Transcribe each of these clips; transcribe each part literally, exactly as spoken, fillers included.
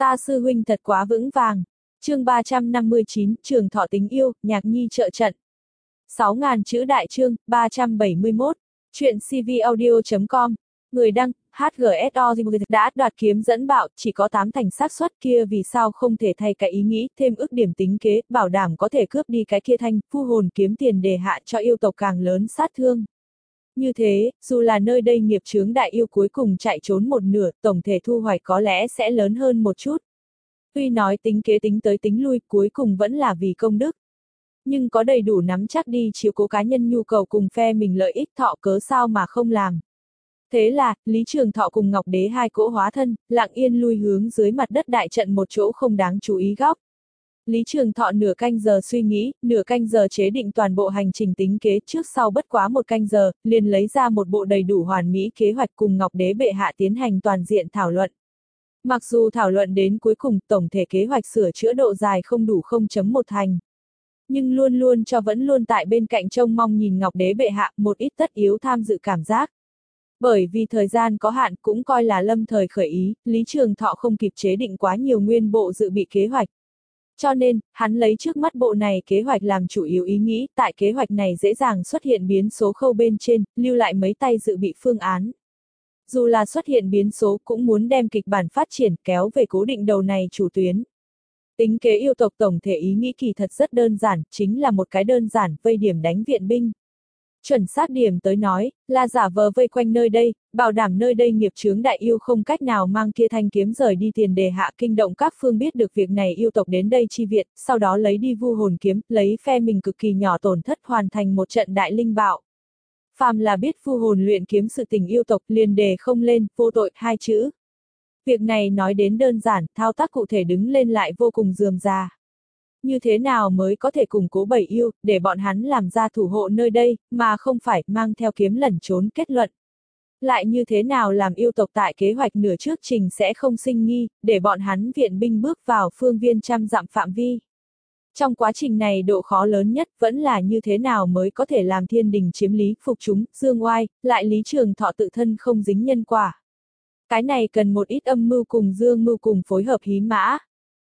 Ta sư huynh thật quá vững vàng. Chương ba trăm năm mươi chín, Trường Thọ Tính Yêu, Nhạc Nhi trợ trận. sáu nghìn chữ đại chương, ba trăm bảy mươi mốt. Chuyện cvaudio chấm com. Người đăng, hát giê ét o đã đoạt kiếm dẫn bạo, chỉ có tám thành xác suất kia vì sao không thể thay cái ý nghĩ, thêm ước điểm tính kế, bảo đảm có thể cướp đi cái kia thanh, phu hồn kiếm tiền đề hạ cho yêu tộc càng lớn sát thương. Như thế, dù là nơi đây nghiệp chướng đại yêu cuối cùng chạy trốn một nửa, tổng thể thu hoạch có lẽ sẽ lớn hơn một chút. Tuy nói tính kế tính tới tính lui, cuối cùng vẫn là vì công đức. Nhưng có đầy đủ nắm chắc đi chiếu cố cá nhân nhu cầu cùng phe mình lợi ích thọ cớ sao mà không làm. Thế là, Lý Trường Thọ cùng Ngọc Đế hai cỗ hóa thân, lặng yên lui hướng dưới mặt đất đại trận một chỗ không đáng chú ý góc. Lý Trường Thọ nửa canh giờ suy nghĩ, nửa canh giờ chế định toàn bộ hành trình tính kế, trước sau bất quá một canh giờ, liền lấy ra một bộ đầy đủ hoàn mỹ kế hoạch cùng Ngọc Đế bệ hạ tiến hành toàn diện thảo luận. Mặc dù thảo luận đến cuối cùng, tổng thể kế hoạch sửa chữa độ dài không đủ không chấm một thành. Nhưng luôn luôn cho vẫn luôn tại bên cạnh trông mong nhìn Ngọc Đế bệ hạ một ít tất yếu tham dự cảm giác. Bởi vì thời gian có hạn cũng coi là lâm thời khởi ý, Lý Trường Thọ không kịp chế định quá nhiều nguyên bộ dự bị kế hoạch. Cho nên, hắn lấy trước mắt bộ này kế hoạch làm chủ yếu ý nghĩ, tại kế hoạch này dễ dàng xuất hiện biến số khâu bên trên, lưu lại mấy tay dự bị phương án. Dù là xuất hiện biến số cũng muốn đem kịch bản phát triển kéo về cố định đầu này chủ tuyến. Tính kế yêu tộc tổng thể ý nghĩ kỳ thật rất đơn giản, chính là một cái đơn giản, vây điểm đánh viện binh. Chuẩn xác điểm tới nói, là giả vờ vây quanh nơi đây, bảo đảm nơi đây nghiệp chướng đại yêu không cách nào mang kia thanh kiếm rời đi tiền đề hạ kinh động các phương biết được việc này yêu tộc đến đây chi viện, sau đó lấy đi vu hồn kiếm, lấy phe mình cực kỳ nhỏ tổn thất hoàn thành một trận đại linh bạo. Phàm là biết vu hồn luyện kiếm sự tình yêu tộc liền đề không lên, vô tội, hai chữ. Việc này nói đến đơn giản, thao tác cụ thể đứng lên lại vô cùng rườm rà. Như thế nào mới có thể củng cố bảy yêu, để bọn hắn làm ra thủ hộ nơi đây, mà không phải mang theo kiếm lẩn trốn kết luận. Lại như thế nào làm yêu tộc tại kế hoạch nửa trước trình sẽ không sinh nghi, để bọn hắn viện binh bước vào phương viên trăm dặm phạm vi. Trong quá trình này độ khó lớn nhất vẫn là như thế nào mới có thể làm thiên đình chiếm lý, phục chúng, dương oai, lại Lý Trường Thọ tự thân không dính nhân quả. Cái này cần một ít âm mưu cùng dương mưu cùng phối hợp hí mã.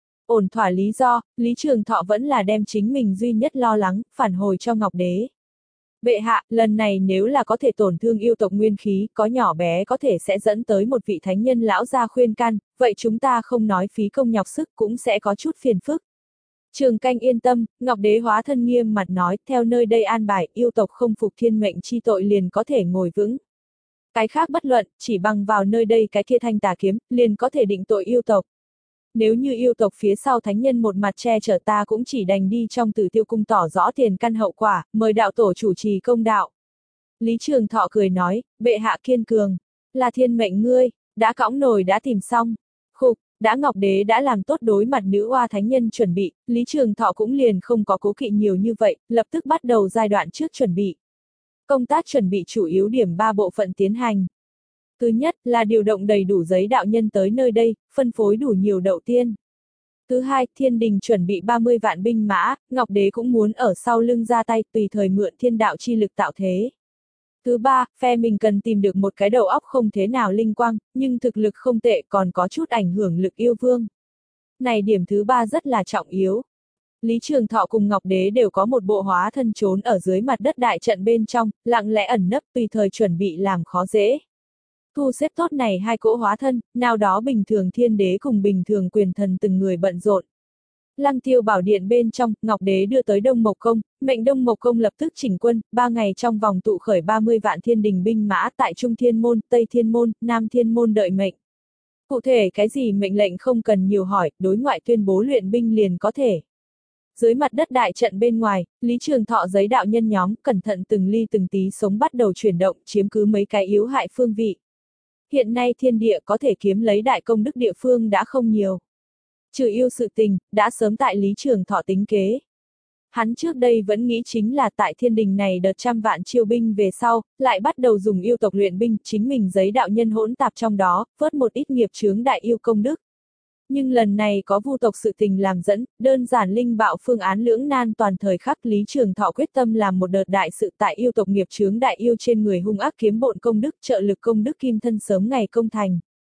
Ổn thỏa lý do, Lý Trường Thọ vẫn là đem chính mình duy nhất lo lắng, phản hồi cho Ngọc Đế. Bệ hạ, lần này nếu là có thể tổn thương yêu tộc nguyên khí, có nhỏ bé có thể sẽ dẫn tới một vị thánh nhân lão gia khuyên can, vậy chúng ta không nói phí công nhọc sức cũng sẽ có chút phiền phức. Trường Canh yên tâm, Ngọc Đế hóa thân nghiêm mặt nói, theo nơi đây an bài, yêu tộc không phục thiên mệnh chi tội liền có thể ngồi vững. Cái khác bất luận, chỉ bằng vào nơi đây cái kia thanh tà kiếm, liền có thể định tội yêu tộc. Nếu như yêu tộc phía sau thánh nhân một mặt che chở ta cũng chỉ đành đi trong Tử Tiêu cung tỏ rõ tiền căn hậu quả, mời đạo tổ chủ trì công đạo. Lý Trường Thọ cười nói, bệ hạ kiên cường, là thiên mệnh ngươi, đã cõng nồi đã tìm xong. Khục, đã Ngọc Đế đã làm tốt đối mặt nữ oa thánh nhân chuẩn bị, Lý Trường Thọ cũng liền không có cố kỵ nhiều như vậy, lập tức bắt đầu giai đoạn trước chuẩn bị. Công tác chuẩn bị chủ yếu điểm ba bộ phận tiến hành. Thứ nhất là điều động đầy đủ giấy đạo nhân tới nơi đây, phân phối đủ nhiều đậu tiên. Thứ hai, thiên đình chuẩn bị ba mươi vạn binh mã, Ngọc Đế cũng muốn ở sau lưng ra tay tùy thời mượn thiên đạo chi lực tạo thế. Thứ ba, phe mình cần tìm được một cái đầu óc không thế nào linh quang, nhưng thực lực không tệ còn có chút ảnh hưởng lực yêu vương. Này điểm thứ ba rất là trọng yếu. Lý Trường Thọ cùng Ngọc Đế đều có một bộ hóa thân trốn ở dưới mặt đất đại trận bên trong, lặng lẽ ẩn nấp tùy thời chuẩn bị làm khó dễ. Thu xếp tốt này hai cỗ hóa thân, nào đó bình thường thiên đế cùng bình thường quyền thần từng người bận rộn. Lăng Tiêu bảo điện bên trong, Ngọc Đế đưa tới Đông Mộc Công, mệnh Đông Mộc Công lập tức chỉnh quân, ba ngày trong vòng tụ khởi ba mươi vạn thiên đình binh mã tại Trung Thiên Môn, Tây Thiên Môn, Nam Thiên Môn đợi mệnh. Cụ thể cái gì mệnh lệnh không cần nhiều hỏi, đối ngoại tuyên bố luyện binh liền có thể. Dưới mặt đất đại trận bên ngoài, Lý Trường Thọ giấy đạo nhân nhóm, cẩn thận từng ly từng tí sống bắt đầu chuyển động, chiếm cứ mấy cái yếu hại phương vị. Hiện nay thiên địa có thể kiếm lấy đại công đức địa phương đã không nhiều. Trừ yêu sự tình, đã sớm tại Lý Trường Thọ tính kế. Hắn trước đây vẫn nghĩ chính là tại thiên đình này đợt trăm vạn chiêu binh về sau, lại bắt đầu dùng yêu tộc luyện binh, chính mình giấy đạo nhân hỗn tạp trong đó, vớt một ít nghiệp chướng đại yêu công đức. Nhưng lần này có vu tộc sự tình làm dẫn, đơn giản linh bạo phương án lưỡng nan toàn thời khắc Lý Trường Thọ quyết tâm làm một đợt đại sự tại yêu tộc nghiệp chướng đại yêu trên người hung ác kiếm bộn công đức trợ lực công đức kim thân sớm ngày công thành.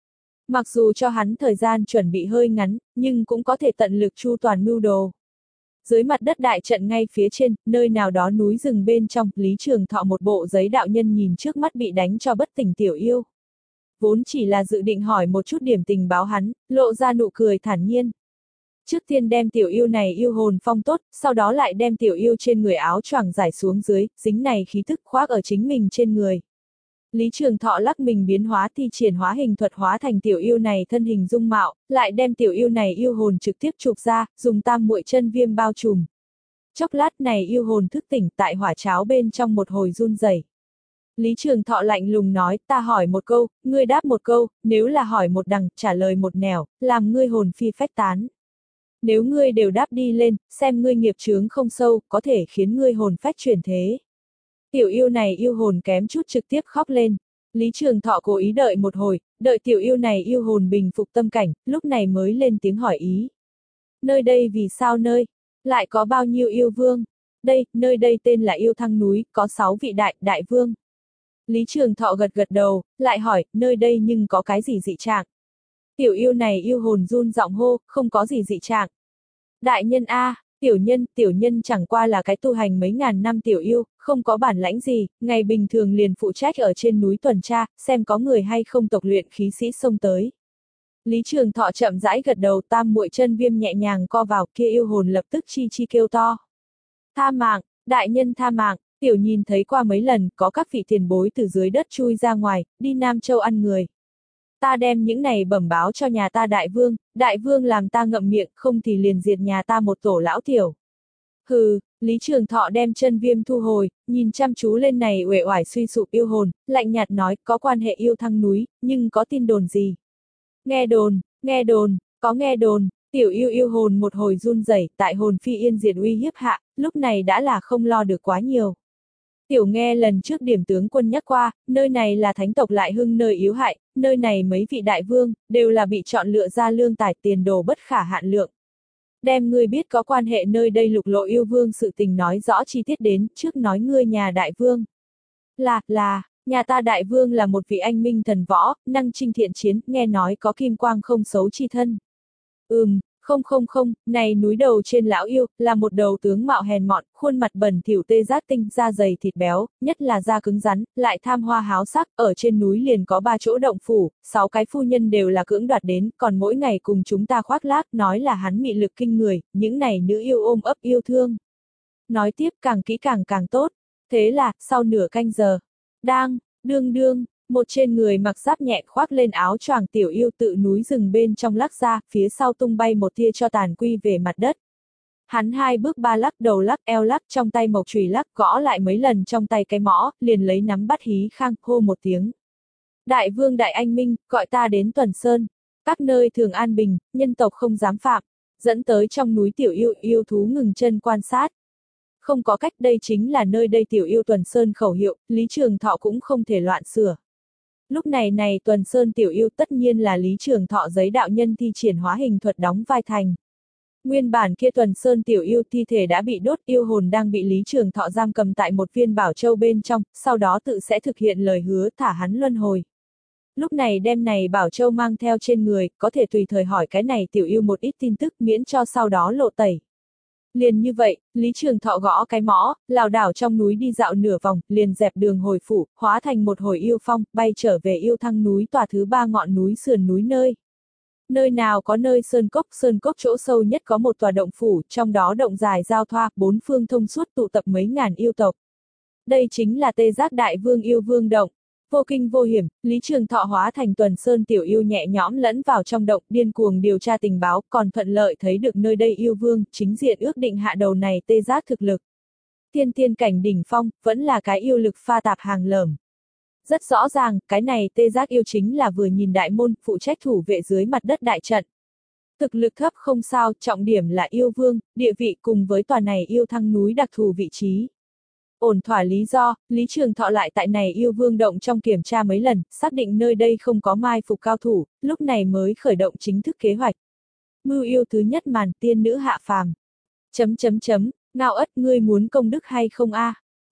Mặc dù cho hắn thời gian chuẩn bị hơi ngắn, nhưng cũng có thể tận lực chu toàn mưu đồ. Dưới mặt đất đại trận ngay phía trên, nơi nào đó núi rừng bên trong, Lý Trường Thọ một bộ giấy đạo nhân nhìn trước mắt bị đánh cho bất tỉnh tiểu yêu. Vốn chỉ là dự định hỏi một chút điểm tình báo hắn, lộ ra nụ cười thản nhiên. Trước tiên đem tiểu yêu này yêu hồn phong tốt, sau đó lại đem tiểu yêu trên người áo choàng giải xuống dưới, dính này khí thức khoác ở chính mình trên người. Lý Trường Thọ lắc mình biến hóa thi triển hóa hình thuật hóa thành tiểu yêu này thân hình dung mạo, lại đem tiểu yêu này yêu hồn trực tiếp chụp ra, dùng tam muội chân viêm bao trùm. Chốc lát này yêu hồn thức tỉnh tại hỏa cháo bên trong một hồi run rẩy. Lý Trường Thọ lạnh lùng nói, ta hỏi một câu, ngươi đáp một câu, nếu là hỏi một đằng, trả lời một nẻo, làm ngươi hồn phi phách tán. Nếu ngươi đều đáp đi lên, xem ngươi nghiệp chướng không sâu, có thể khiến ngươi hồn phách chuyển thế. Tiểu yêu này yêu hồn kém chút trực tiếp khóc lên. Lý Trường Thọ cố ý đợi một hồi, đợi tiểu yêu này yêu hồn bình phục tâm cảnh, lúc này mới lên tiếng hỏi ý. Nơi đây vì sao nơi? Lại có bao nhiêu yêu vương? Đây, nơi đây tên là yêu thăng núi, có sáu vị đại, đại vương. Lý Trường Thọ gật gật đầu, lại hỏi, nơi đây nhưng có cái gì dị trạng? Tiểu yêu này yêu hồn run giọng hô, không có gì dị trạng. Đại nhân A, tiểu nhân, tiểu nhân chẳng qua là cái tu hành mấy ngàn năm tiểu yêu, không có bản lãnh gì, ngày bình thường liền phụ trách ở trên núi tuần tra, xem có người hay không tộc luyện khí sĩ xông tới. Lý Trường Thọ chậm rãi gật đầu, tam muội chân viêm nhẹ nhàng co vào, kia yêu hồn lập tức chi chi kêu to. Tha mạng, đại nhân tha mạng, tiểu nhìn thấy qua mấy lần, có các vị tiền bối từ dưới đất chui ra ngoài, đi Nam Châu ăn người. Ta đem những này bẩm báo cho nhà ta đại vương, đại vương làm ta ngậm miệng, không thì liền diệt nhà ta một tổ lão tiểu. Hừ, Lý Trường Thọ đem chân viêm thu hồi, nhìn chăm chú lên này uể oải suy sụp yêu hồn, lạnh nhạt nói, có quan hệ yêu thăng núi, nhưng có tin đồn gì? Nghe đồn, nghe đồn, có nghe đồn, tiểu yêu yêu hồn một hồi run rẩy, tại hồn phi yên diệt uy hiếp hạ, lúc này đã là không lo được quá nhiều. Tiểu nghe lần trước điểm tướng quân nhắc qua, nơi này là thánh tộc lại hưng nơi yếu hại, nơi này mấy vị đại vương, đều là bị chọn lựa ra lương tài tiền đồ bất khả hạn lượng. Đem ngươi biết có quan hệ nơi đây lục lộ yêu vương sự tình nói rõ chi tiết đến, trước nói ngươi nhà đại vương. Là, là, nhà ta đại vương là một vị anh minh thần võ, năng trinh thiện chiến, nghe nói có kim quang không xấu chi thân. Ừm. Không không không, này núi đầu trên lão yêu, là một đầu tướng mạo hèn mọn, khuôn mặt bẩn thỉu tê giác tinh, da dày thịt béo, nhất là da cứng rắn, lại tham hoa háo sắc, ở trên núi liền có ba chỗ động phủ, sáu cái phu nhân đều là cưỡng đoạt đến, còn mỗi ngày cùng chúng ta khoác lác, nói là hắn mị lực kinh người, những này nữ yêu ôm ấp yêu thương. Nói tiếp càng kỹ càng càng tốt, thế là, sau nửa canh giờ, đang, đương đương, một trên người mặc giáp nhẹ khoác lên áo choàng tiểu yêu tự núi rừng bên trong lắc ra, phía sau tung bay một tia cho tàn quy về mặt đất. Hắn hai bước ba lắc đầu lắc eo lắc trong tay mộc chùy lắc gõ lại mấy lần trong tay cái mõ, liền lấy nắm bắt hí khang hô một tiếng. Đại vương đại anh minh, gọi ta đến Tuần Sơn. Các nơi thường an bình, nhân tộc không dám phạm. Dẫn tới trong núi tiểu yêu yêu thú ngừng chân quan sát. Không có cách đây chính là nơi đây tiểu yêu Tuần Sơn khẩu hiệu, Lý Trường Thọ cũng không thể loạn sửa. Lúc này này Tuần Sơn tiểu yêu tất nhiên là Lý Trường Thọ giấy đạo nhân thi triển hóa hình thuật đóng vai thành. Nguyên bản kia Tuần Sơn tiểu yêu thi thể đã bị đốt, yêu hồn đang bị Lý Trường Thọ giam cầm tại một viên bảo châu bên trong, sau đó tự sẽ thực hiện lời hứa thả hắn luân hồi. Lúc này đem này bảo châu mang theo trên người, có thể tùy thời hỏi cái này tiểu yêu một ít tin tức miễn cho sau đó lộ tẩy. Liền như vậy, Lý Trường Thọ gõ cái mõ, lảo đảo trong núi đi dạo nửa vòng, liền dẹp đường hồi phủ, hóa thành một hồi yêu phong, bay trở về yêu thăng núi tòa thứ ba ngọn núi sườn núi nơi. Nơi nào có nơi sơn cốc, sơn cốc chỗ sâu nhất có một tòa động phủ, trong đó động dài giao thoa, bốn phương thông suốt tụ tập mấy ngàn yêu tộc. Đây chính là Tê Giác Đại Vương yêu vương động. Vô kinh vô hiểm, Lý Trường Thọ hóa thành Tuần Sơn tiểu yêu nhẹ nhõm lẫn vào trong động, điên cuồng điều tra tình báo, còn thuận lợi thấy được nơi đây yêu vương, chính diện ước định hạ đầu này Tê Giác thực lực. Thiên tiên cảnh đỉnh phong, vẫn là cái yêu lực pha tạp hàng lởm. Rất rõ ràng, cái này Tê Giác yêu chính là vừa nhìn đại môn, phụ trách thủ vệ dưới mặt đất đại trận. Thực lực thấp không sao, trọng điểm là yêu vương, địa vị cùng với tòa này yêu thăng núi đặc thù vị trí. Ổn thỏa lý do, Lý Trường Thọ lại tại này yêu vương động trong kiểm tra mấy lần, xác định nơi đây không có mai phục cao thủ, lúc này mới khởi động chính thức kế hoạch. Mưu yêu thứ nhất màn tiên nữ hạ phàm. Chấm chấm chấm, ngao ất ngươi muốn công đức hay không a?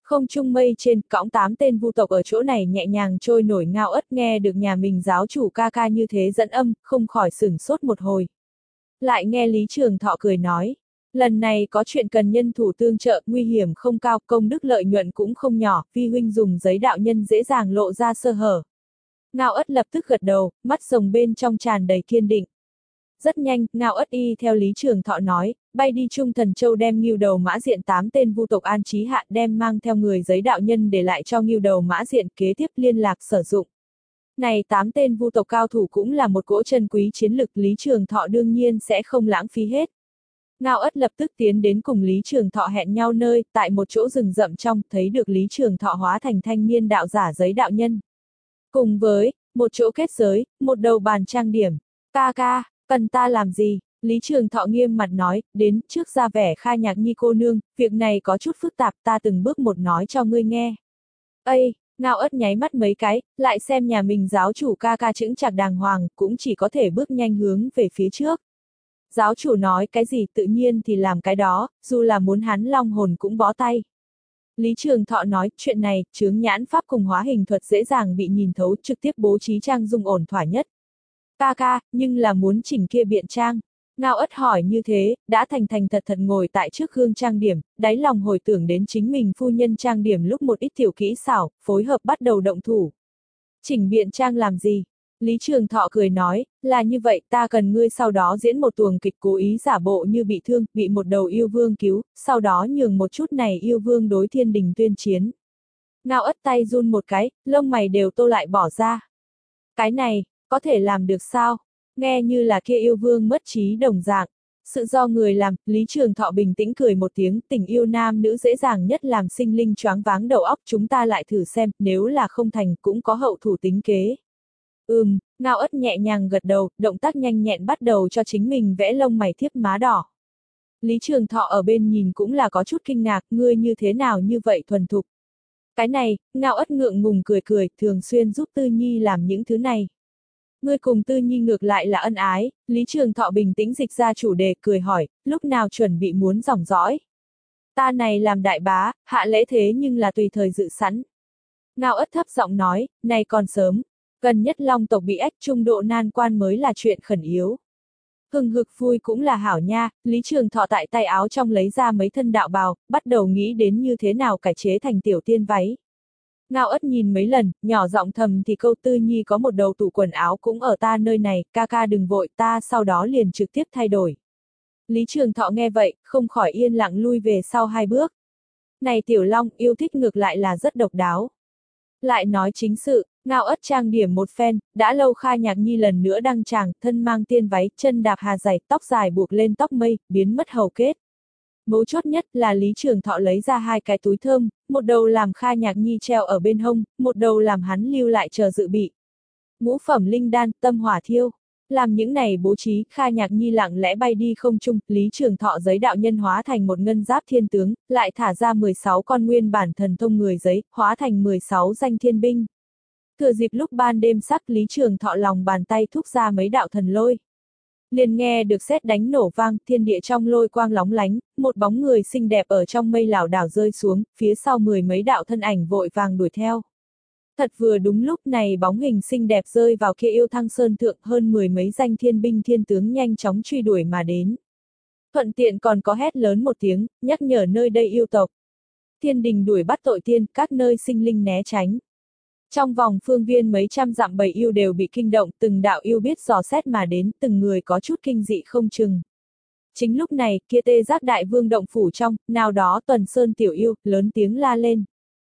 Không trung mây trên, cõng tám tên vu tộc ở chỗ này nhẹ nhàng trôi nổi. Ngao Ất nghe được nhà mình giáo chủ ca ca như thế dẫn âm, không khỏi sửng sốt một hồi. Lại nghe Lý Trường Thọ cười nói, lần này có chuyện cần nhân thủ tương trợ, nguy hiểm không cao, công đức lợi nhuận cũng không nhỏ, vi huynh dùng giấy đạo nhân dễ dàng lộ ra sơ hở. Ngao Ất lập tức gật đầu, mắt rồng bên trong tràn đầy kiên định. Rất nhanh, Ngao Ất y theo Lý Trường Thọ nói, bay đi Trung Thần Châu đem Ngưu Đầu Mã Diện tám tên vu tộc an trí hạ, đem mang theo người giấy đạo nhân để lại cho Ngưu Đầu Mã Diện kế tiếp liên lạc sử dụng. Này tám tên vu tộc cao thủ cũng là một cỗ chân quý chiến lực, Lý Trường Thọ đương nhiên sẽ không lãng phí hết. Ngao Ất lập tức tiến đến cùng Lý Trường Thọ hẹn nhau nơi, tại một chỗ rừng rậm trong, thấy được Lý Trường Thọ hóa thành thanh niên đạo giả giấy đạo nhân. Cùng với, một chỗ kết giới, một đầu bàn trang điểm. Ca ca, cần ta làm gì? Lý Trường Thọ nghiêm mặt nói, đến, trước ra vẻ Kha Nhạc Nhi cô nương, việc này có chút phức tạp, ta từng bước một nói cho ngươi nghe. Ây! Ngao Ất nháy mắt mấy cái, lại xem nhà mình giáo chủ ca ca chững chạc đàng hoàng, cũng chỉ có thể bước nhanh hướng về phía trước. Giáo chủ nói cái gì tự nhiên thì làm cái đó, dù là muốn hắn long hồn cũng bó tay. Lý Trường Thọ nói, chuyện này, chướng nhãn pháp cùng hóa hình thuật dễ dàng bị nhìn thấu, trực tiếp bố trí trang dung ổn thỏa nhất. Ca ca, nhưng là muốn chỉnh kia biện trang. Ngao Ất hỏi như thế, đã thành thành thật thật ngồi tại trước gương trang điểm, đáy lòng hồi tưởng đến chính mình phu nhân trang điểm lúc một ít tiểu kỹ xảo, phối hợp bắt đầu động thủ. Chỉnh biện trang làm gì? Lý Trường Thọ cười nói, là như vậy, ta cần ngươi sau đó diễn một tuồng kịch cố ý giả bộ như bị thương, bị một đầu yêu vương cứu, sau đó nhường một chút này yêu vương đối thiên đình tuyên chiến. Ngao Ất tay run một cái, lông mày đều tô lại bỏ ra. Cái này, có thể làm được sao? Nghe như là kia yêu vương mất trí đồng dạng. Sự do người làm, Lý Trường Thọ bình tĩnh cười một tiếng, tình yêu nam nữ dễ dàng nhất làm sinh linh choáng váng đầu óc, chúng ta lại thử xem, nếu là không thành cũng có hậu thủ tính kế. Ừm, Ngao Ất nhẹ nhàng gật đầu, động tác nhanh nhẹn bắt đầu cho chính mình vẽ lông mày thiếp má đỏ. Lý Trường Thọ ở bên nhìn cũng là có chút kinh ngạc, ngươi như thế nào như vậy thuần thục. Cái này, Ngao Ất ngượng ngùng cười cười, thường xuyên giúp Tư Nhi làm những thứ này. Ngươi cùng Tư Nhi ngược lại là ân ái, Lý Trường Thọ bình tĩnh dịch ra chủ đề, cười hỏi, lúc nào chuẩn bị muốn dòng dõi. Ta này làm đại bá, hạ lễ thế nhưng là tùy thời dự sẵn. Ngao Ất thấp giọng nói, này còn sớm, gần nhất Long tộc bị ách trung độ nan quan mới là chuyện khẩn yếu. Hừng hực vui cũng là hảo nha, Lý Trường Thọ tại tay áo trong lấy ra mấy thân đạo bào, bắt đầu nghĩ đến như thế nào cải chế thành tiểu tiên váy. Ngao Ất nhìn mấy lần, nhỏ giọng thầm thì câu Tư Nhi có một đầu tủ quần áo cũng ở ta nơi này, ca ca đừng vội, ta sau đó liền trực tiếp thay đổi. Lý Trường Thọ nghe vậy, không khỏi yên lặng lui về sau hai bước. Này Tiểu Long, yêu thích ngược lại là rất độc đáo. Lại nói chính sự, Ngao Ất trang điểm một phen, đã lâu Kha Nhạc Nhi lần nữa đăng tràng, thân mang tiên váy, chân đạp hà dày, tóc dài buộc lên tóc mây, biến mất hầu kết. Mấu chốt nhất là Lý Trường Thọ lấy ra hai cái túi thơm, một đầu làm Kha Nhạc Nhi treo ở bên hông, một đầu làm hắn lưu lại chờ dự bị. Ngũ phẩm linh đan, tâm hỏa thiêu. Làm những này bố trí, Kha Nhạc Nhi lặng lẽ bay đi không trung, Lý Trường Thọ giấy đạo nhân hóa thành một ngân giáp thiên tướng, lại thả ra mười sáu con nguyên bản thần thông người giấy, hóa thành mười sáu danh thiên binh. Thừa dịp lúc ban đêm sắc, Lý Trường Thọ lòng bàn tay thúc ra mấy đạo thần lôi. Liền nghe được sét đánh nổ vang, thiên địa trong lôi quang lóng lánh, một bóng người xinh đẹp ở trong mây lảo đảo rơi xuống, phía sau mười mấy đạo thân ảnh vội vàng đuổi theo. Thật vừa đúng lúc này bóng hình xinh đẹp rơi vào kia yêu thăng sơn thượng, hơn mười mấy danh thiên binh thiên tướng nhanh chóng truy đuổi mà đến. Thuận tiện còn có hét lớn một tiếng, nhắc nhở nơi đây yêu tộc. Thiên đình đuổi bắt tội tiên, các nơi sinh linh né tránh. Trong vòng phương viên mấy trăm dặm bầy yêu đều bị kinh động, từng đạo yêu biết dò xét mà đến, từng người có chút kinh dị không chừng. Chính lúc này, kia Tê Giác Đại Vương động phủ trong, nào đó Tuần Sơn tiểu yêu, lớn tiếng la lên.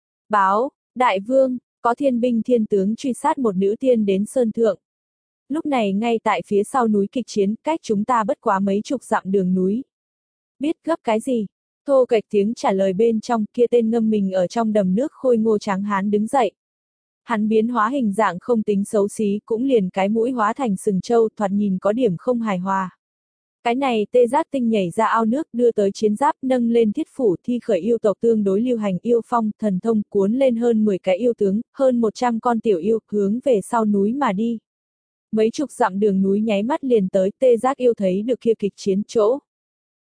Báo, Đại Vương, có thiên binh thiên tướng truy sát một nữ tiên đến Sơn Thượng. Lúc này ngay tại phía sau núi kịch chiến, cách chúng ta bất quá mấy chục dặm đường núi. Biết gấp cái gì? Thô kệch tiếng trả lời bên trong, kia tên ngâm mình ở trong đầm nước khôi ngô tráng hán đứng dậy. Hắn biến hóa hình dạng không tính xấu xí, cũng liền cái mũi hóa thành sừng trâu, thoạt nhìn có điểm không hài hòa. Cái này Tê Giác Tinh nhảy ra ao nước, đưa tới chiến giáp, nâng lên thiết phủ, thi khởi yêu tộc tương đối lưu hành yêu phong, thần thông, cuốn lên hơn mười cái yêu tướng, hơn một trăm con tiểu yêu, hướng về sau núi mà đi. Mấy chục dặm đường núi nháy mắt liền tới, Tê Giác yêu thấy được kia kịch chiến chỗ.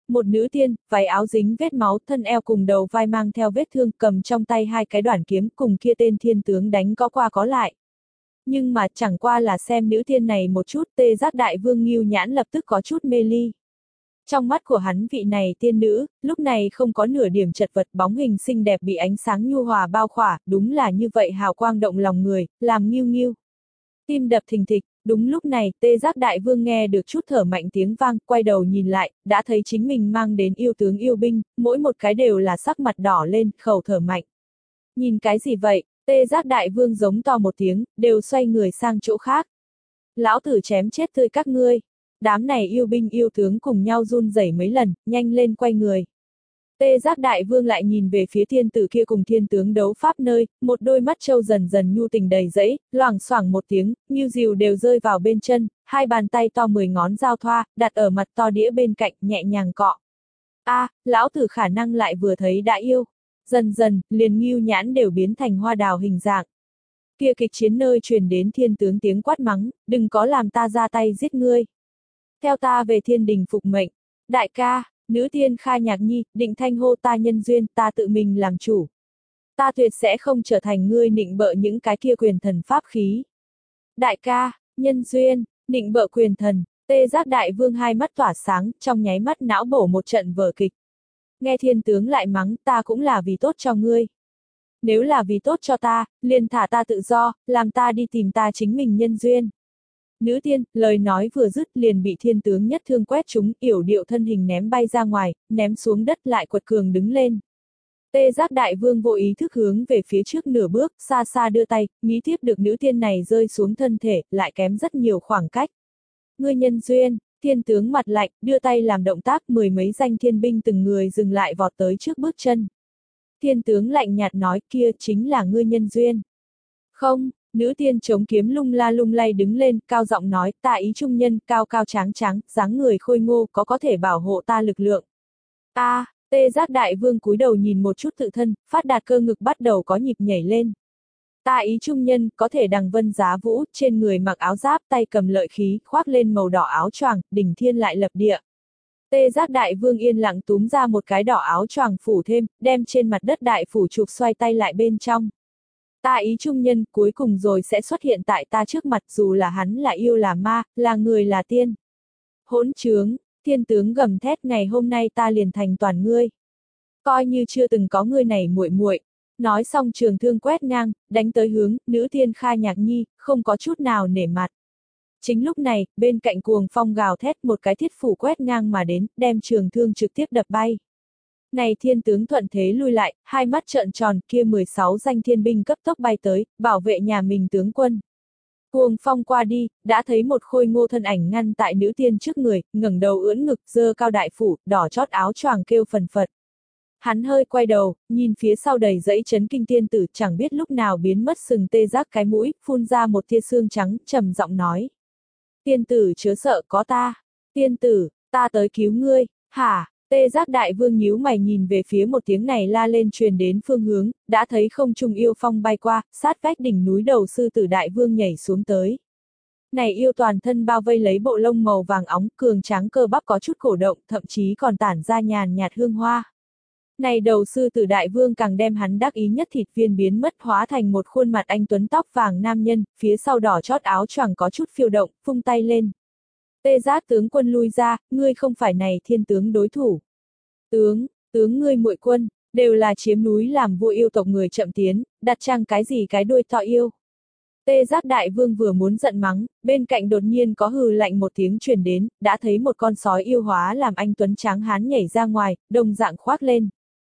một nữ tiên, váy áo dính vết máu, thân eo cùng đầu vai mang theo vết thương, cầm trong tay hai cái đoản kiếm, cùng kia tên thiên tướng đánh có qua có lại. Nhưng mà chẳng qua là xem nữ tiên này một chút, Tê Giác Đại Vương Ngưu Nhãn lập tức có chút mê ly. Trong mắt của hắn vị này tiên nữ, lúc này không có nửa điểm chật vật, bóng hình xinh đẹp bị ánh sáng nhu hòa bao khỏa, đúng là như vậy hào quang động lòng người, làm Ngưu Ngưu. Tim đập thình thịch, đúng lúc này, Tê Giác Đại Vương nghe được chút thở mạnh tiếng vang, quay đầu nhìn lại, đã thấy chính mình mang đến yêu tướng yêu binh, mỗi một cái đều là sắc mặt đỏ lên, khẩu thở mạnh. Nhìn cái gì vậy? Tê Giác Đại Vương giống to một tiếng, đều xoay người sang chỗ khác. Lão tử chém chết tươi các ngươi. Đám này yêu binh yêu tướng cùng nhau run rẩy mấy lần, nhanh lên quay người. Tê Giác Đại Vương lại nhìn về phía thiên tử kia cùng thiên tướng đấu pháp nơi, một đôi mắt trâu dần dần nhu tình đầy rẫy, loảng xoảng một tiếng, như diều đều rơi vào bên chân, hai bàn tay to mười ngón giao thoa, đặt ở mặt to đĩa bên cạnh, nhẹ nhàng cọ. A, à, lão tử khả năng lại vừa thấy đã yêu. Dần dần, liền Ngưu Nhãn đều biến thành hoa đào hình dạng. Kia kịch chiến nơi truyền đến thiên tướng tiếng quát mắng, đừng có làm ta ra tay giết ngươi. Theo ta về thiên đình phục mệnh. Đại ca, nữ tiên Kha Nhạc Nhi, định thanh hô ta nhân duyên, ta tự mình làm chủ. Ta tuyệt sẽ không trở thành ngươi nịnh bợ những cái kia quyền thần pháp khí. Đại ca, nhân duyên, nịnh bợ quyền thần, Tê Giác Đại Vương hai mắt tỏa sáng, trong nháy mắt não bổ một trận vở kịch. Nghe thiên tướng lại mắng, ta cũng là vì tốt cho ngươi. Nếu là vì tốt cho ta, liền thả ta tự do, làm ta đi tìm ta chính mình nhân duyên. Nữ tiên, lời nói vừa dứt liền bị thiên tướng nhất thương quét trúng, yểu điệu thân hình ném bay ra ngoài, ném xuống đất lại quật cường đứng lên. Tê Giác Đại Vương vô ý thức hướng về phía trước nửa bước, xa xa đưa tay, nghĩ tiếp được nữ tiên này rơi xuống thân thể, lại kém rất nhiều khoảng cách. Ngươi nhân duyên, thiên tướng mặt lạnh, đưa tay làm động tác, mười mấy danh thiên binh từng người dừng lại vọt tới trước bước chân. Thiên tướng lạnh nhạt nói, kia chính là ngươi nhân duyên. Không. Nữ tiên chống kiếm lung la lung lay đứng lên, cao giọng nói, ta ý trung nhân, cao cao tráng tráng, dáng người khôi ngô, có có thể bảo hộ ta lực lượng. A, à, Tê Giác Đại Vương cúi đầu nhìn một chút tự thân, phát đạt cơ ngực bắt đầu có nhịp nhảy lên. Ta ý trung nhân, có thể đằng vân giá vũ, trên người mặc áo giáp, tay cầm lợi khí, khoác lên màu đỏ áo choàng, đỉnh thiên lại lập địa. Tê Giác Đại Vương yên lặng túm ra một cái đỏ áo choàng phủ thêm, đem trên mặt đất đại phủ trục xoay tay lại bên trong. Ta ý trung nhân cuối cùng rồi sẽ xuất hiện tại ta trước mặt, dù là hắn là yêu là ma, là người là tiên. Hỗn trướng, thiên tướng gầm thét, ngày hôm nay ta liền thành toàn ngươi. Coi như chưa từng có ngươi này muội muội. Nói xong trường thương quét ngang, đánh tới hướng nữ tiên Kha Nhạc Nhi, không có chút nào nể mặt. Chính lúc này, bên cạnh cuồng phong gào thét, một cái thiết phủ quét ngang mà đến, đem trường thương trực tiếp đập bay. Này thiên tướng thuận thế lui lại, hai mắt trợn tròn, kia mười sáu danh thiên binh cấp tốc bay tới, bảo vệ nhà mình tướng quân. Cuồng phong qua đi, đã thấy một khôi ngô thân ảnh ngăn tại nữ tiên trước người, ngẩng đầu ưỡn ngực, giơ cao đại phủ, đỏ chót áo choàng kêu phần phật. Hắn hơi quay đầu, nhìn phía sau đầy dẫy chấn kinh tiên tử, chẳng biết lúc nào biến mất sừng tê giác cái mũi, phun ra một tia xương trắng, trầm giọng nói. Tiên tử chớ sợ, có ta. Tiên tử, ta tới cứu ngươi, hả? Tê Giác Đại Vương nhíu mày nhìn về phía một tiếng này la lên truyền đến phương hướng, đã thấy không trung yêu phong bay qua, sát vách đỉnh núi đầu sư tử Đại Vương nhảy xuống tới. Này yêu toàn thân bao vây lấy bộ lông màu vàng óng, cường tráng cơ bắp có chút cổ động, thậm chí còn tản ra nhàn nhạt hương hoa. Này đầu sư tử Đại Vương càng đem hắn đắc ý nhất thịt viên biến mất, hóa thành một khuôn mặt anh tuấn tóc vàng nam nhân, phía sau đỏ chót áo choàng có chút phiêu động, phung tay lên. Tê Giác tướng quân lui ra, ngươi không phải này thiên tướng đối thủ. Tướng, tướng ngươi muội quân, đều là chiếm núi làm vua yêu tộc người chậm tiến, đặt trang cái gì cái đuôi to yêu. Tê Giác Đại Vương vừa muốn giận mắng, bên cạnh đột nhiên có hừ lạnh một tiếng truyền đến, đã thấy một con sói yêu hóa làm anh tuấn tráng hán nhảy ra ngoài, đồng dạng khoác lên.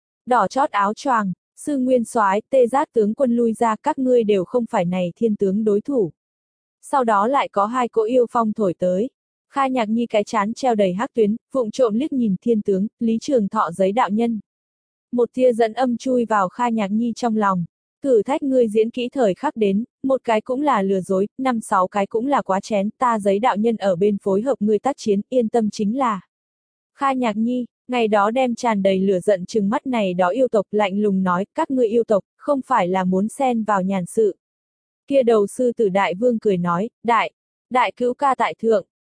Đỏ chót áo choàng, sư nguyên soái, Tê Giác tướng quân lui ra, các ngươi đều không phải này thiên tướng đối thủ. Sau đó lại có hai cỗ yêu phong thổi tới. Kha Nhạc Nhi cái chán treo đầy hắc tuyến, vụng trộm liếc nhìn thiên tướng, Lý Trường Thọ giấy đạo nhân. Một tia dẫn âm chui vào Kha Nhạc Nhi trong lòng. Thử thách ngươi diễn kỹ thời khắc đến, một cái cũng là lừa dối, năm sáu cái cũng là quá chén, ta giấy đạo nhân ở bên phối hợp ngươi tác chiến, yên tâm chính là. Kha Nhạc Nhi, ngày đó đem tràn đầy lửa giận trừng mắt này đó yêu tộc lạnh lùng nói, các ngươi yêu tộc, không phải là muốn xen vào nhàn sự. Kia đầu sư tử Đại Vương cười nói, đại, đại cứu ca tại thượng.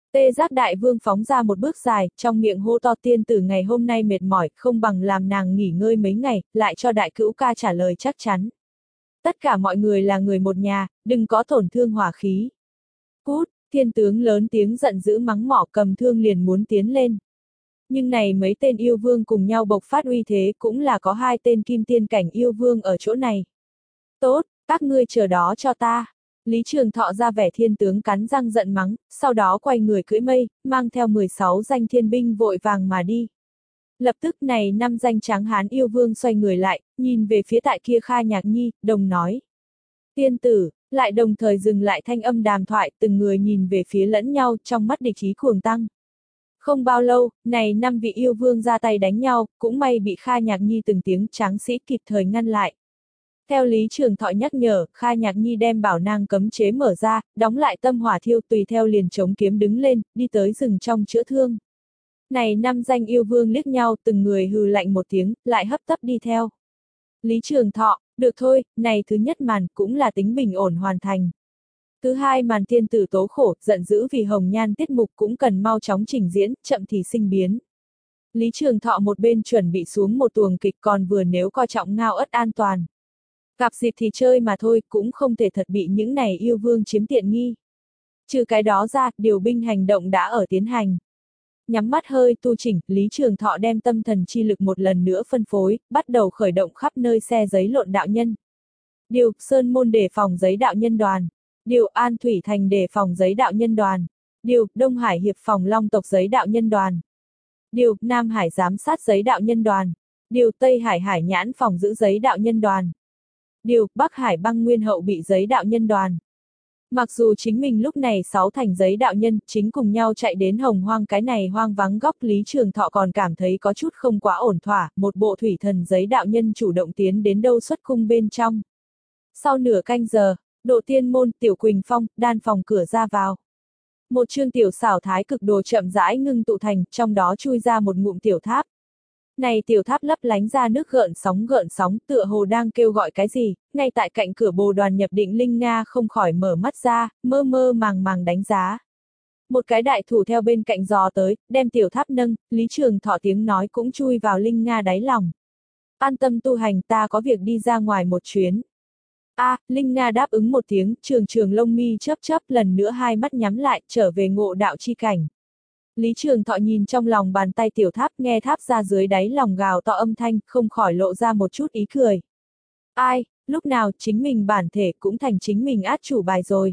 Tê Giác Đại Vương phóng ra một bước dài, trong miệng hô to tiên tử ngày hôm nay mệt mỏi, không bằng làm nàng nghỉ ngơi mấy ngày, lại cho đại cữu ca trả lời chắc chắn. Tất cả mọi người là người một nhà, đừng có tổn thương hỏa khí. Cút, thiên tướng lớn tiếng giận dữ mắng mỏ cầm thương liền muốn tiến lên. Nhưng này mấy tên yêu vương cùng nhau bộc phát uy thế cũng là có hai tên kim tiên cảnh yêu vương ở chỗ này. Tốt, các ngươi chờ đó cho ta. Lý Trường Thọ ra vẻ thiên tướng cắn răng giận mắng, sau đó quay người cưỡi mây, mang theo mười sáu danh thiên binh vội vàng mà đi. Lập tức này năm danh tráng hán yêu vương xoay người lại, nhìn về phía tại kia Kha Nhạc Nhi, đồng nói. Tiên tử, lại đồng thời dừng lại thanh âm đàm thoại, từng người nhìn về phía lẫn nhau trong mắt địch ý cuồng tăng. Không bao lâu, này năm vị yêu vương ra tay đánh nhau, cũng may bị Kha Nhạc Nhi từng tiếng tráng sĩ kịp thời ngăn lại. Theo Lý Trường Thọ nhắc nhở, Kha Nhạc Nhi đem bảo nang cấm chế mở ra, đóng lại tâm hỏa thiêu tùy theo liền chống kiếm đứng lên, đi tới rừng trong chữa thương. Này năm danh yêu vương liếc nhau từng người hừ lạnh một tiếng, lại hấp tấp đi theo. Lý Trường Thọ, được thôi, này thứ nhất màn cũng là tính bình ổn hoàn thành. Thứ hai màn tiên tử tố khổ, giận dữ vì hồng nhan tiết mục cũng cần mau chóng trình diễn, chậm thì sinh biến. Lý Trường Thọ một bên chuẩn bị xuống một tuồng kịch còn vừa nếu coi trọng ngao ất an toàn. Gặp dịp thì chơi mà thôi, cũng không thể thật bị những này yêu vương chiếm tiện nghi. Trừ cái đó ra, điều binh hành động đã ở tiến hành. Nhắm mắt hơi tu chỉnh, Lý Trường Thọ đem tâm thần chi lực một lần nữa phân phối, bắt đầu khởi động khắp nơi xe giấy lộn đạo nhân. Điều, Sơn Môn để phòng giấy đạo nhân đoàn. Điều, An Thủy Thành để phòng giấy đạo nhân đoàn. Điều, Đông Hải Hiệp phòng Long tộc giấy đạo nhân đoàn. Điều, Nam Hải giám sát giấy đạo nhân đoàn. Điều, Tây Hải Hải nhãn phòng giữ giấy đạo nhân đoàn. Điều, Bắc Hải băng nguyên hậu bị giấy đạo nhân đoàn. Mặc dù chính mình lúc này sáu thành giấy đạo nhân chính cùng nhau chạy đến hồng hoang cái này hoang vắng góc Lý Trường Thọ còn cảm thấy có chút không quá ổn thỏa, một bộ thủy thần giấy đạo nhân chủ động tiến đến đâu xuất cung bên trong. Sau nửa canh giờ, Độ Tiên Môn, Tiểu Quỳnh Phong, đan phòng cửa ra vào. Một chương tiểu xảo thái cực đồ chậm rãi ngưng tụ thành, trong đó chui ra một ngụm tiểu tháp. Này tiểu tháp lấp lánh ra nước gợn sóng gợn sóng tựa hồ đang kêu gọi cái gì, ngay tại cạnh cửa bồ đoàn nhập định Linh Nga không khỏi mở mắt ra, mơ mơ màng màng đánh giá. Một cái đại thủ theo bên cạnh dò tới, đem tiểu tháp nâng, Lý Trường Thọ tiếng nói cũng chui vào Linh Nga đáy lòng. An tâm tu hành, ta có việc đi ra ngoài một chuyến. A, à, Linh Nga đáp ứng một tiếng, trường trường lông mi chớp chớp lần nữa hai mắt nhắm lại, trở về ngộ đạo chi cảnh. Lý Trường Thọ nhìn trong lòng bàn tay tiểu tháp, nghe tháp ra dưới đáy lòng gào to âm thanh, không khỏi lộ ra một chút ý cười. Ai, lúc nào chính mình bản thể cũng thành chính mình át chủ bài rồi.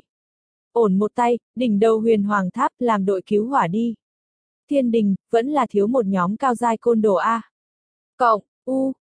Ổn một tay, đỉnh đầu huyền hoàng tháp làm đội cứu hỏa đi. Thiên đình, vẫn là thiếu một nhóm cao giai côn đồ A. Cộng, U,